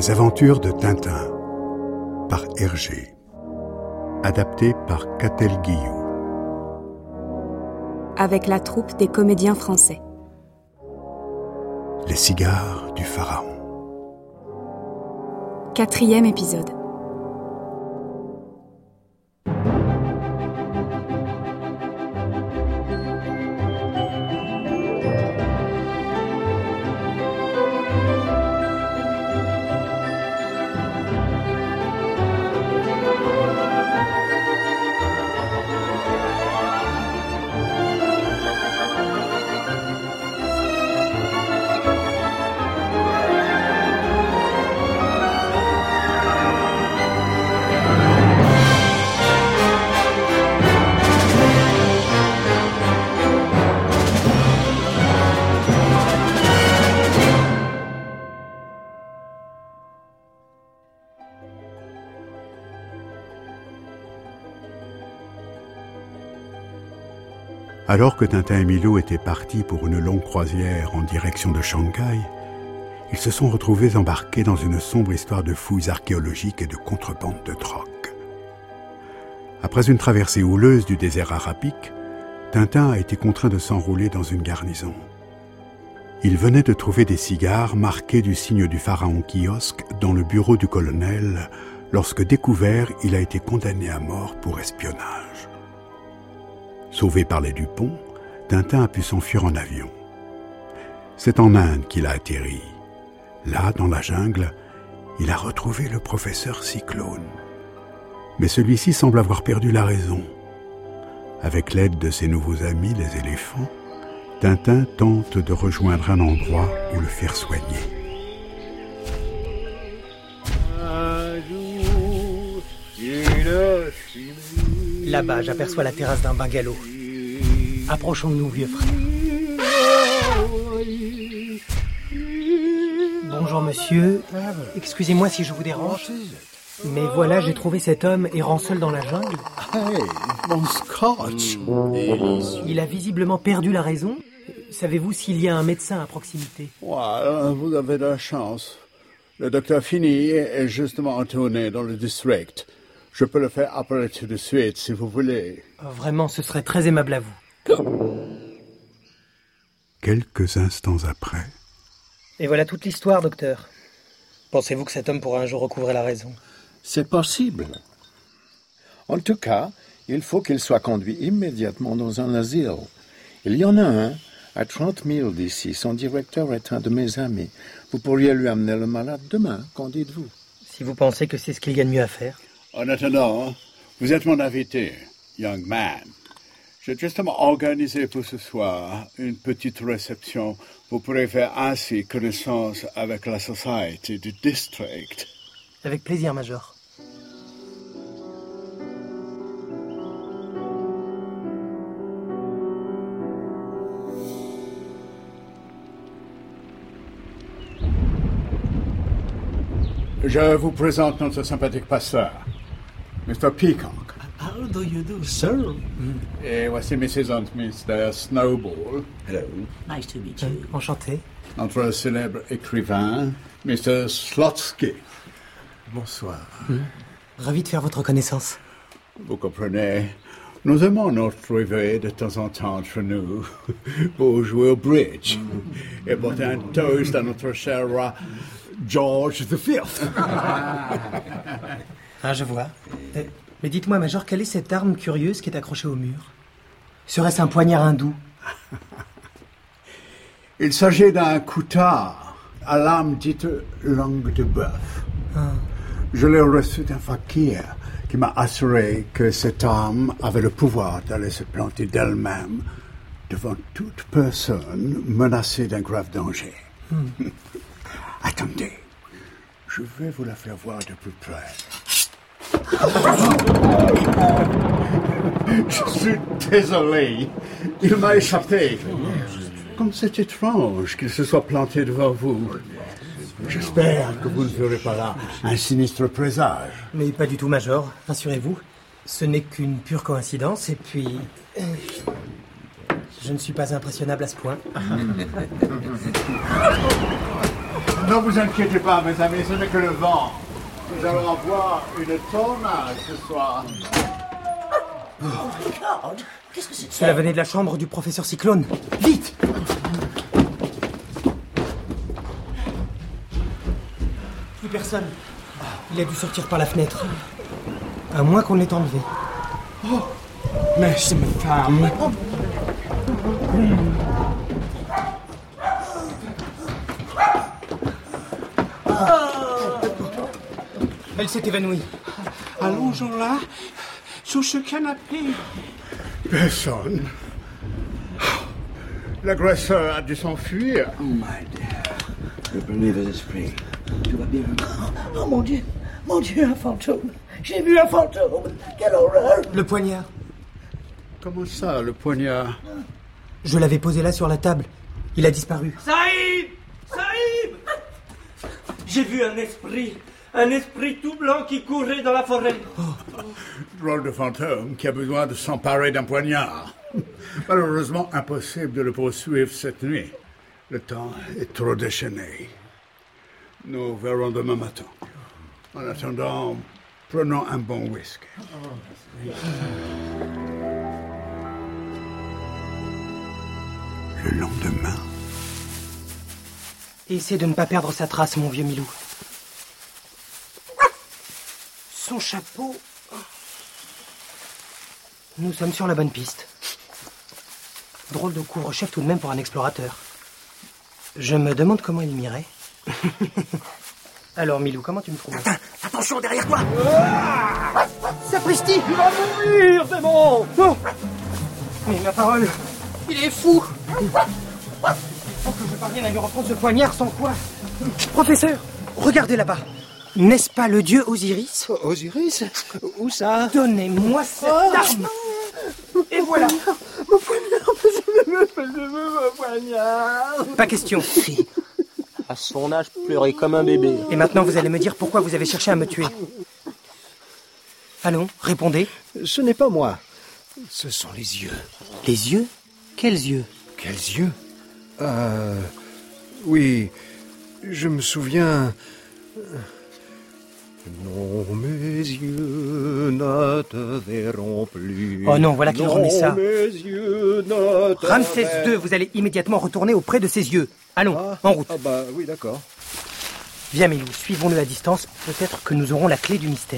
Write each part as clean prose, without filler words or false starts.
Les aventures de Tintin par Hergé. Adapté par Catel Guillou. Avec la troupe des comédiens français. Les cigares du pharaon. 4e épisode. Alors que Tintin et Milou étaient partis pour une longue croisière en direction de Shanghai, ils se sont retrouvés embarqués dans une sombre histoire de fouilles archéologiques et de contrebande de drogue. Après une traversée houleuse du désert arabique, Tintin a été contraint de s'enrouler dans une garnison. Il venait de trouver des cigares marqués du signe du pharaon kiosque dans le bureau du colonel. Lorsque découvert, il a été condamné à mort pour espionnage. Sauvé par les Dupont, Tintin a pu s'enfuir en avion. C'est en Inde qu'il a atterri. Là, dans la jungle, il a retrouvé le professeur Cyclone. Mais celui-ci semble avoir perdu la raison. Avec l'aide de ses nouveaux amis, les éléphants, Tintin tente de rejoindre un endroit où le faire soigner. Là-bas, j'aperçois la terrasse d'un bungalow. Approchons-nous, vieux frère. Bonjour, monsieur. Excusez-moi si je vous dérange. Mais voilà, j'ai trouvé cet homme errant seul dans la jungle. Hey, mon scotch. Il a visiblement perdu la raison. Savez-vous s'il y a un médecin à proximité? Ouais, vous avez de la chance. Le docteur Finney est justement en tournée dans le district. Je peux le faire appeler tout de suite, si vous voulez. Vraiment, ce serait très aimable à vous. Quelques instants après... Et voilà toute l'histoire, docteur. Pensez-vous que cet homme pourra un jour recouvrer la raison? C'est possible. En tout cas, il faut qu'il soit conduit immédiatement dans un asile. Il y en a un à 30 milles d'ici. Son directeur est un de mes amis. Vous pourriez lui amener le malade demain, qu'en dites-vous? Si vous pensez que c'est ce qu'il y a de mieux à faire. En attendant, vous êtes mon invité, young man. J'ai justement organisé pour ce soir une petite réception. Vous pourrez faire ainsi connaissance avec la société du district. Avec plaisir, Major. Je vous présente notre sympathique pasteur, Mr. Peacock. How do you do, sir? Et voici Mrs. and Mr. Snowball. Hello. Nice to meet you. Enchanté. Notre célèbre écrivain, Mr. Slotsky. Bonsoir. Ravi de faire votre connaissance. Vous comprenez, nous aimons notre réveil de temps en temps entre nous pour jouer au bridge et porter un toast à notre cher roi George V. Ah, je vois. Mais dites-moi, Major, quelle est cette arme curieuse qui est accrochée au mur? Serait-ce un poignard hindou? Il s'agit d'un coutard à lame dite langue de bœuf. Je l'ai reçu d'un fakir qui m'a assuré que cette arme avait le pouvoir d'aller se planter d'elle-même devant toute personne menacée d'un grave danger. Attendez, je vais vous la faire voir de plus près. Je suis désolé, il m'a échappé. Comme c'est étrange qu'il se soit planté devant vous. J'espère que vous ne verrez pas là un sinistre présage. Mais pas du tout, Major, rassurez-vous. Ce n'est qu'une pure coïncidence, et puis... Je ne suis pas impressionnable à ce point. Ne vous inquiétez pas, mes amis, ce n'est que le vent. Nous allons avoir une tornade ce soir. Qu'est-ce que c'est que ça? Cela venait de la chambre du professeur Cyclone. Vite! Plus personne. Il a dû sortir par la fenêtre. À moins qu'on l'ait enlevé. Mais c'est ma femme. Elle s'est évanouie. Allongeons-la sur ce canapé. Personne. L'agresseur a dû s'enfuir. Oh, my dear. Reprenez vos esprits. Tout va bien. Oh mon Dieu, un fantôme. J'ai vu un fantôme. Quelle horreur. Le poignard. Comment ça, le poignard? Je l'avais posé là sur la table. Il a disparu. Saïd! Saïd! J'ai vu un esprit tout blanc qui courait dans la forêt. Drôle de fantôme qui a besoin de s'emparer d'un poignard. Malheureusement, impossible de le poursuivre cette nuit. Le temps est trop déchaîné. Nous verrons demain matin. En attendant, prenons un bon whisky. Le lendemain. Essaie de ne pas perdre sa trace, mon vieux Milou. Son chapeau... Nous sommes sur la bonne piste. Drôle de couvre-chef tout de même pour un explorateur. Je me demande comment il m'irait. Alors, Milou, comment tu me trouves? Attention derrière toi. Sapristi! Il va mourir, c'est bon! Oh. Mais ma parole, il est fou! Faut que je parvienne à lui reprendre ce poignard, sans quoi? Professeur, regardez là-bas. N'est-ce pas le dieu Osiris? Osiris? Où ça? Donnez-moi cette arme! Et voilà! Mon poignard, je veux mon poignard. Pas question. À son âge, pleurer comme un bébé. Et maintenant, vous allez me dire pourquoi vous avez cherché à me tuer. Allons, répondez. Ce n'est pas moi. Ce sont les yeux. Les yeux? Quels yeux? Quels yeux? Oui, je me souviens... Non, mes yeux ne te verront plus. Oh non, voilà qu'il remet ça. Mes yeux ne te Ramsès II, vous allez immédiatement retourner auprès de ses yeux. Allons, en route. Ah bah oui, d'accord. Viens, Milou, suivons-le à distance. Peut-être que nous aurons la clé du mystère.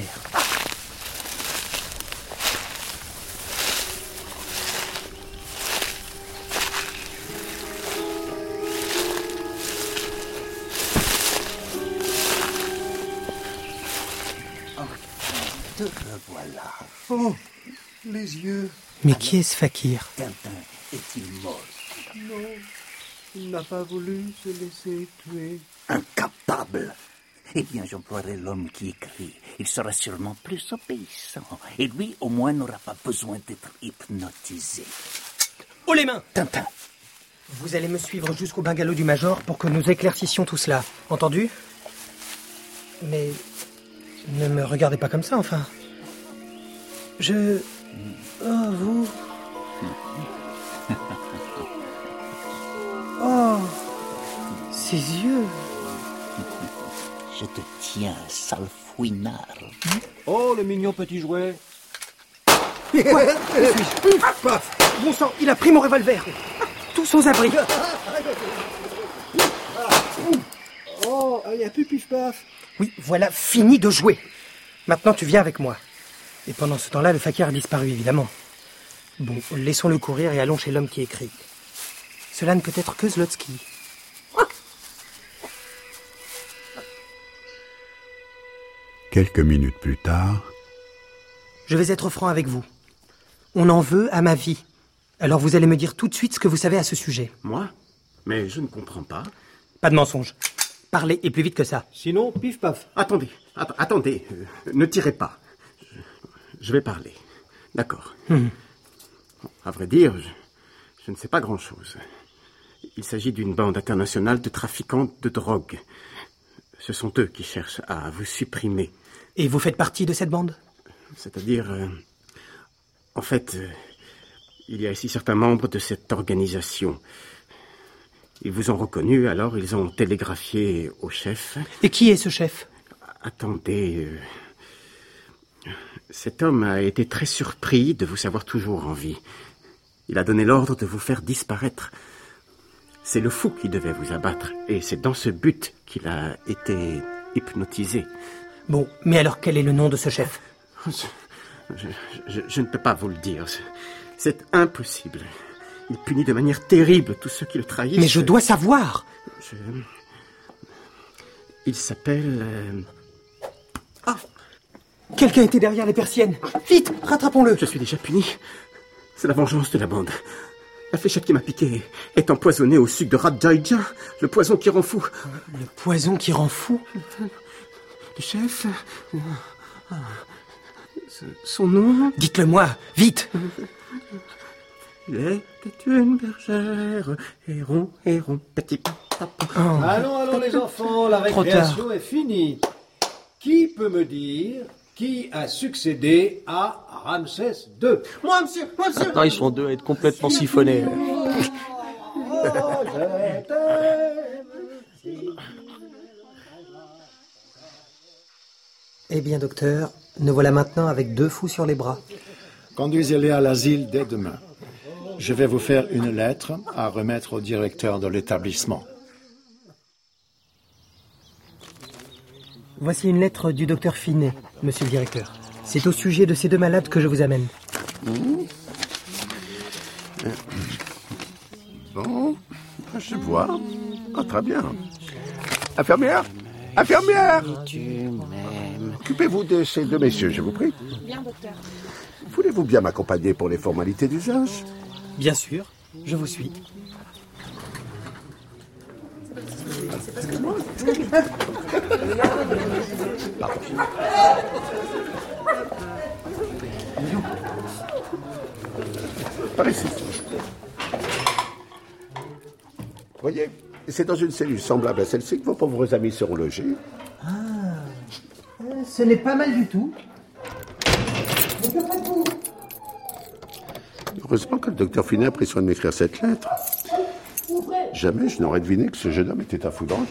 Te revoilà. Oh, les yeux. Mais qui est ce fakir? Tintin est-il mort? Non, il n'a pas voulu se laisser tuer. Incapable. Eh bien, j'emploierai l'homme qui écrit. Il sera sûrement plus obéissant. Et lui, au moins, n'aura pas besoin d'être hypnotisé. Haut les mains! Tintin. Vous allez me suivre jusqu'au bungalow du Major pour que nous éclaircissions tout cela. Entendu? Mais... ne me regardez pas comme ça, enfin. Oh, vous... Oh... Ses yeux... Je te tiens, sale fouinard. Oh, le mignon petit jouet. Bon sang, il a pris mon revolver. Tous aux abris. Oh, il n'y a plus pif-paf. Oui, voilà, fini de jouer. Maintenant, tu viens avec moi. Et pendant ce temps-là, le fakir a disparu, évidemment. Bon, laissons-le courir et allons chez l'homme qui écrit. Cela ne peut être que Zlotsky. Quelques minutes plus tard... Je vais être franc avec vous. On en veut à ma vie. Alors vous allez me dire tout de suite ce que vous savez à ce sujet. Moi? Mais je ne comprends pas. Pas de mensonge. Parlez, et plus vite que ça. Sinon, pif-paf. Attendez, ne tirez pas. Je vais parler. D'accord. À vrai dire, je ne sais pas grand-chose. Il s'agit d'une bande internationale de trafiquants de drogue. Ce sont eux qui cherchent à vous supprimer. Et vous faites partie de cette bande? C'est-à-dire... en fait, il y a ici certains membres de cette organisation Ils vous ont reconnu, alors ils ont télégraphié au chef. Et qui est ce chef? Attendez... Cet homme a été très surpris de vous savoir toujours en vie. Il a donné l'ordre de vous faire disparaître. C'est le fou qui devait vous abattre, et c'est dans ce but qu'il a été hypnotisé. Bon, mais alors quel est le nom de ce chef? Je ne peux pas vous le dire. C'est impossible. Il punit de manière terrible tous ceux qui le trahissent. Mais je dois savoir. Il s'appelle... Quelqu'un était derrière les persiennes. Vite, rattrapons-le. Je suis déjà puni. C'est la vengeance de la bande. La fléchette qui m'a piqué est empoisonnée au sucre de Radjaïdja, le poison qui rend fou. Le poison qui rend fou? Le chef... Son nom... Dites-le moi, vite. Il était une bergère, héron, petit papa. Oh. Allons, les enfants, la récréation est finie. Qui peut me dire qui a succédé à Ramsès II? Moi, monsieur. Non, ils sont deux à être complètement siphonnés. Eh bien, docteur, nous voilà maintenant avec 2 fous sur les bras. Conduisez-les à l'asile dès demain. Je vais vous faire une lettre à remettre au directeur de l'établissement. Voici une lettre du docteur Finet, monsieur le directeur. C'est au sujet de ces 2 malades que je vous amène. Bon, je vois. Ah, très bien. Infirmière! Occupez-vous de ces 2 messieurs, je vous prie. Bien, docteur. Voulez-vous bien m'accompagner pour les formalités d'usage? Bien sûr, je vous suis. Par ici. Voyez, c'est dans une cellule semblable à celle-ci que vos pauvres amis seront logés. Ce n'est pas mal du tout. Heureusement que le docteur Finet a pris soin de m'écrire cette lettre. Jamais je n'aurais deviné que ce jeune homme était un fou dangereux.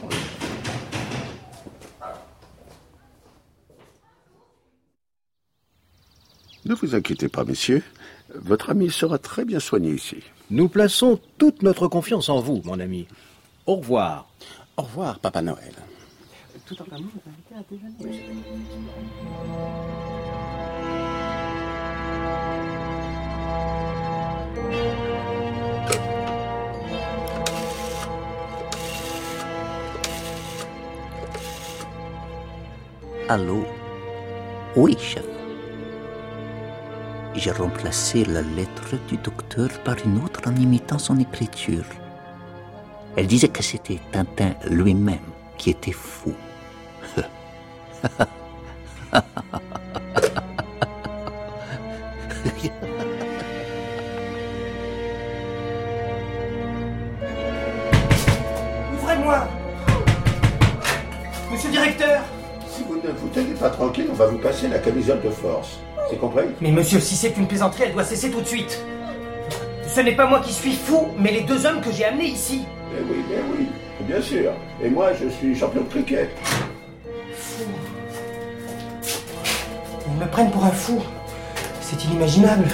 Ne vous inquiétez pas, messieurs. Votre ami sera très bien soigné ici. Nous plaçons toute notre confiance en vous, mon ami. Au revoir. Au revoir, Papa Noël. Tout en amour, on va inviter à déjeuner. Allô? Oui, chef. J'ai remplacé la lettre du docteur par une autre en imitant son écriture. Elle disait que c'était Tintin lui-même qui était fou. Ouvrez-moi! Monsieur le directeur! Si vous ne vous tenez pas tranquille, on va vous passer la camisole de force. C'est compris? Mais monsieur, si c'est une plaisanterie, elle doit cesser tout de suite. Ce n'est pas moi qui suis fou, mais les 2 hommes que j'ai amenés ici. Mais oui, bien sûr. Et moi, je suis champion de cricket. Fou. Ils me prennent pour un fou. C'est inimaginable.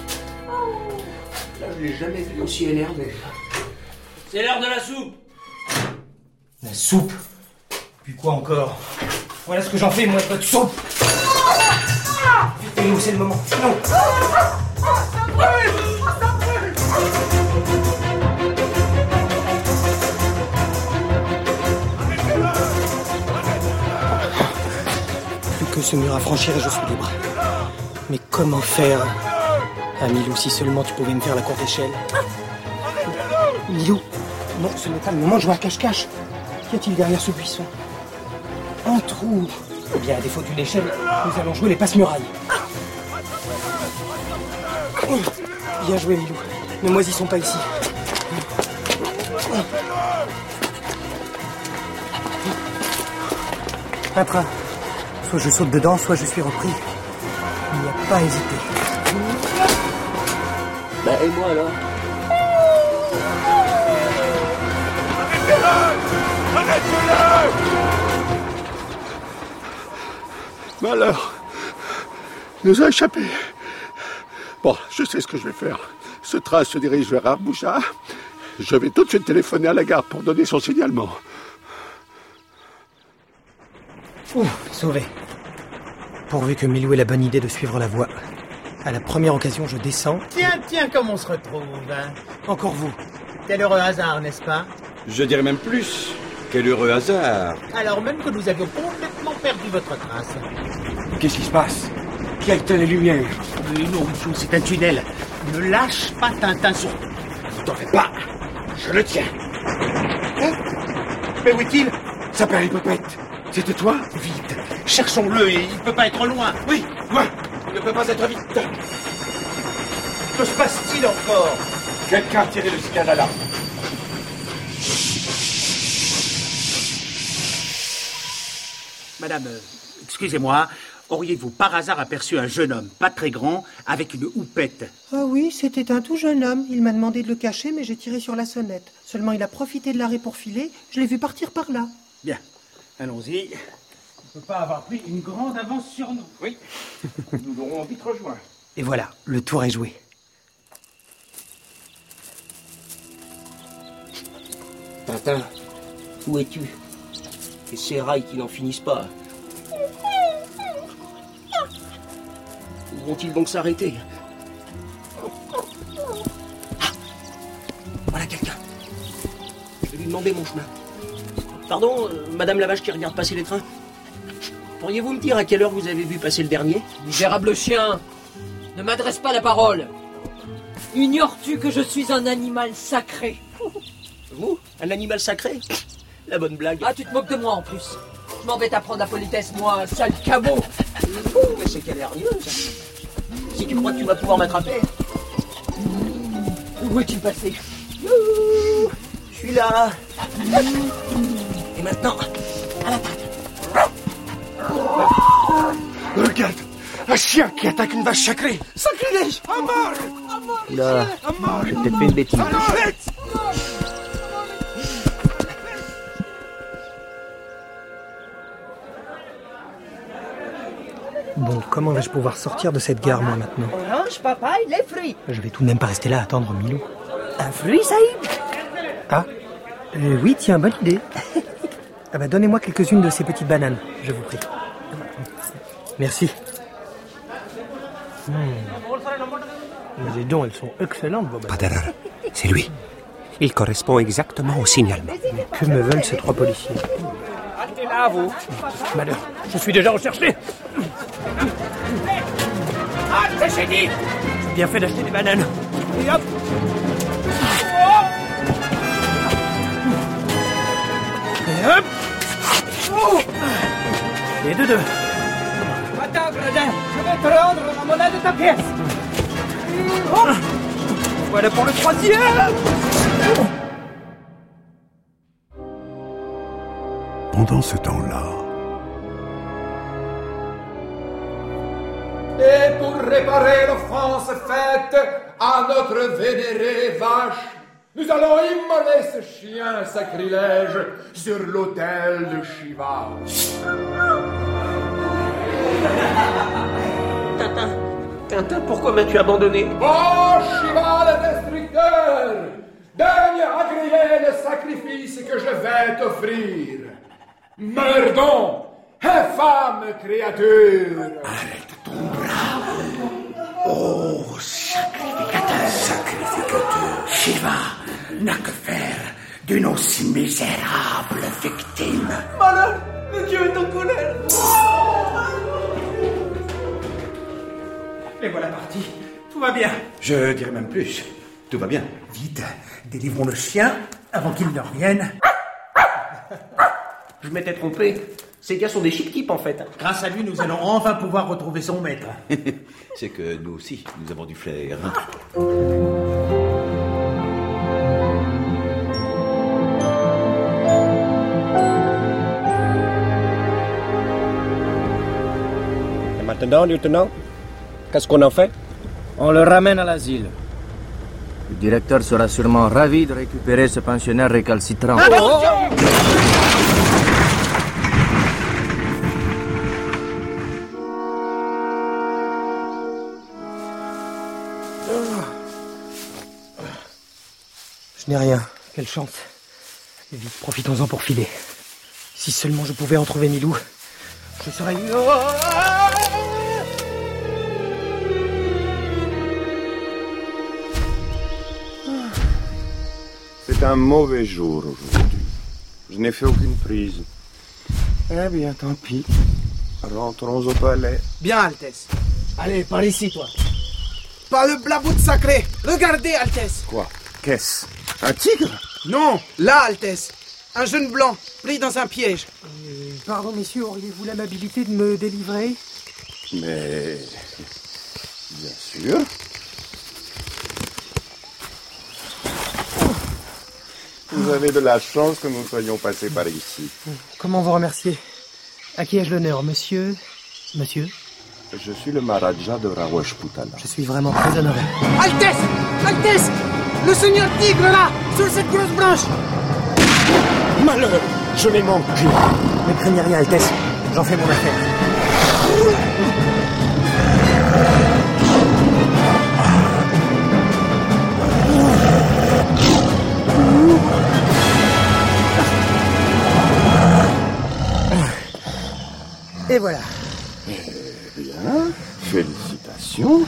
Là, je l'ai jamais vu aussi énervé. C'est l'heure de la soupe. La soupe? Puis quoi encore? Voilà ce que j'en fais, moi, de votre soupe. Vite, nous, c'est le moment. Non. Plus que ce mur à franchir et je suis libre. Mais comment faire? Ah, Milou, si seulement tu pouvais me faire la courte échelle. Milou, non, ce n'est pas le moment de jouer à cache-cache. Qu'y a-t-il derrière ce buisson? Un trou. Eh bien, à défaut d'une échelle, nous allons jouer les passe-murailles. Bien joué, Milou. Ne moisissons pas ici. Un train. Soit je saute dedans, soit je suis repris. Il n'y a pas à hésiter. Et moi alors? Arrêtez-le! Arrêtez-le! Malheur nous a échappé. Bon, je sais ce que je vais faire. Ce train se dirige vers Arboucha. Je vais tout de suite téléphoner à la gare pour donner son signalement. Sauvé. Pourvu que Milou ait la bonne idée de suivre la voie. À la première occasion, je descends. Tiens, comme on se retrouve, hein. Encore vous. Quel heureux hasard, n'est-ce pas? Je dirais même plus. Quel heureux hasard. Alors même que nous avions complètement perdu votre trace. Qu'est-ce qui se passe? Qui a éteint les lumières? Non, c'est un tunnel. Ne lâche pas Tintin sur... Ne t'en fais pas. Je le tiens. Hein? Mais où est-il? Ça perd l'hypopète. C'était toi? Vite, cherchons-le, il ne peut pas être loin. Oui, moi, il ne peut pas être vite. Que se passe-t-il encore? Quelqu'un a tiré le signal d'alarme. Madame, excusez-moi, auriez-vous par hasard aperçu un jeune homme, pas très grand, avec une houppette? Ah oui, c'était un tout jeune homme. Il m'a demandé de le cacher, mais j'ai tiré sur la sonnette. Seulement, il a profité de l'arrêt pour filer. Je l'ai vu partir par là. Bien, allons-y. On ne peut pas avoir pris une grande avance sur nous. Oui, nous l'aurons vite rejoint. Et voilà, le tour est joué. Tintin, où es-tu? Et ces rails qui n'en finissent pas. Où vont-ils donc s'arrêter? Ah, voilà quelqu'un. Je vais lui demander mon chemin. Pardon, Madame la Vache qui regarde passer les trains. Pourriez-vous me dire à quelle heure vous avez vu passer le dernier? Misérable chien, ne m'adresse pas la parole. Ignores-tu que je suis un animal sacré? Vous? Un animal sacré? La bonne blague. Ah, tu te moques de moi en plus. Je m'embête à prendre la politesse, moi, sale cabot. Mais c'est qu'elle est hargneuse. Si tu crois que tu vas pouvoir m'attraper. Où est-il passé? Je suis là. Et maintenant, à l'attaque. Regarde, un chien qui attaque une vache sacrée. Sacrilège! À mort! Là, j'ai peut-être fait une bêtise. Bon, comment vais-je pouvoir sortir de cette gare, moi, maintenant? Orange, papaye, les fruits. Je vais tout de même pas rester là à attendre Milou. Un fruit, Saïd? Ah, oui, tiens, bonne idée. Ah bah, donnez-moi quelques-unes de ces petites bananes, je vous prie. Merci. Mais dis donc, elles sont excellentes, vos bananes. Pas d'erreur, c'est lui. Il correspond exactement au signalement. Que me veulent ces trois policiers? Restez là, vous. Malheur, je suis déjà recherché. Ah, j'ai dit. J'ai bien fait d'acheter des bananes. Et hop. Et hop. Et deux. Attends, gredin, je vais te rendre la monnaie de ta pièce. Voilà pour le troisième. Pendant ce temps-là, et pour réparer l'offense faite à notre vénérée vache, nous allons immoler ce chien sacrilège sur l'autel de Shiva. Tintin, pourquoi m'as-tu abandonné? Oh, Shiva le destructeur, daigne agréer le sacrifice que je vais t'offrir. Meurs donc, infâme créature! Arrête ton bras. Oh, sacrificateur. Sacrificateur. Shiva n'a que faire d'une aussi misérable victime. Malheur, le Dieu est en colère. Les voilà partis. Tout va bien. Je dirais même plus. Tout va bien. Vite, délivrons le chien avant qu'il ne revienne. Je m'étais trompé. Ces gars sont des chic-types en fait. Grâce à lui, nous allons enfin pouvoir retrouver son maître. C'est que nous aussi, nous avons du flair. Et maintenant, lieutenant, qu'est-ce qu'on en fait? On le ramène à l'asile. Le directeur sera sûrement ravi de récupérer ce pensionnaire récalcitrant. Je n'ai rien. Quelle chance. Et vite, profitons-en pour filer. Si seulement je pouvais en trouver Milou, je serais... C'est un mauvais jour aujourd'hui. Je n'ai fait aucune prise. Eh bien, tant pis. Rentrons au palais. Bien, Altesse. Allez, par ici, toi. Pas le blabout sacré. Regardez, Altesse. Quoi? Qu'est-ce? Un tigre? Non, là, Altesse. Un jeune blanc, pris dans un piège. Pardon, messieurs, auriez-vous l'amabilité de me délivrer? Mais... bien sûr. Vous avez de la chance que nous soyons passés par ici. Comment vous remercier? À qui ai-je l'honneur, monsieur? Monsieur? Je suis le Maharaja de Rawashputana. Je suis vraiment très honoré. Altesse! Altesse! Le seigneur tigre, là! Sur cette grosse branche! Malheur! Je l'ai manqué. Ne craignez rien, Altesse. J'en fais mon affaire. Et voilà. Eh bien, félicitations.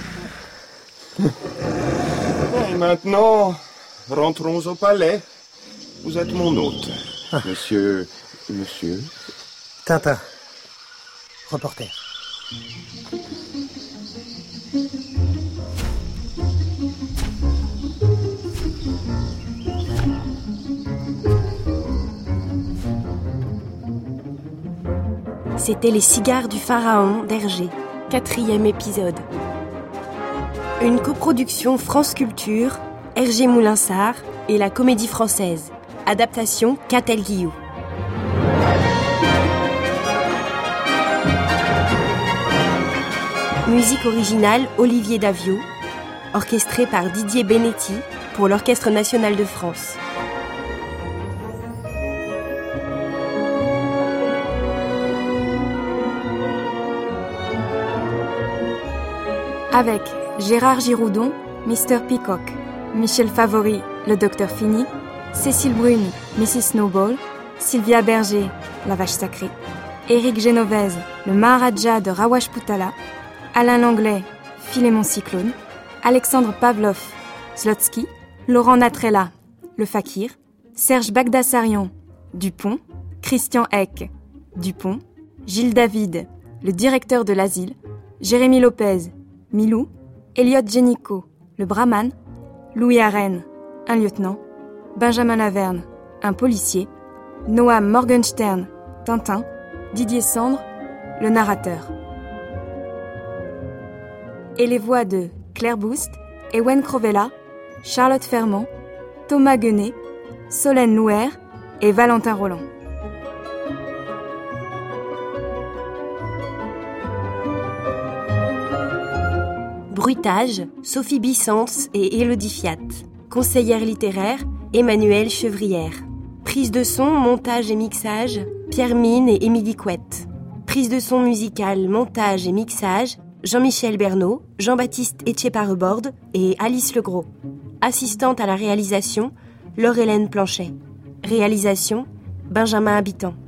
Et maintenant, rentrons au palais. Vous êtes mon hôte. Monsieur... Tintin. Reporter. C'était Les Cigares du Pharaon d'Hergé, 4e épisode. Une coproduction France Culture, Hergé Moulinsart et la Comédie Française. Adaptation Catel Guillou. Musique originale Olivier Daviau, orchestrée par Didier Benetti pour l'Orchestre National de France. Avec Gérard Giroudon, Mr. Peacock, Michel Favori, le Docteur Fini, Cécile Brune, Mrs. Snowball, Sylvia Berger, la Vache Sacrée, Éric Genovese, le Maharaja de Rawashputana, Alain Langlais, Philémon Cyclone, Alexandre Pavlov, Slotsky, Laurent Natrella, le Fakir, Serge Bagdasarian, Dupont, Christian Eck, Dupont, Gilles David, le directeur de l'asile, Jérémy Lopez, Milou, Elliot Génico, le Brahman, Louis Arène, un lieutenant, Benjamin Laverne, un policier, Noam Morgenstern, Tintin, Didier Sandre, le narrateur. Et les voix de Claire Boust, Ewen Crovella, Charlotte Fermant, Thomas Guenet, Solène Louer et Valentin Roland. Bruitage, Sophie Bissens et Élodie Fiat. Conseillère littéraire, Emmanuelle Chevrière. Prise de son, montage et mixage, Pierre Mine et Émilie Couette. Prise de son musicale, montage et mixage, Jean-Michel Bernot, Jean-Baptiste Etcheparreborde et Alice Legros. Assistante à la réalisation, Laure-Hélène Planchet. Réalisation, Benjamin Habitant.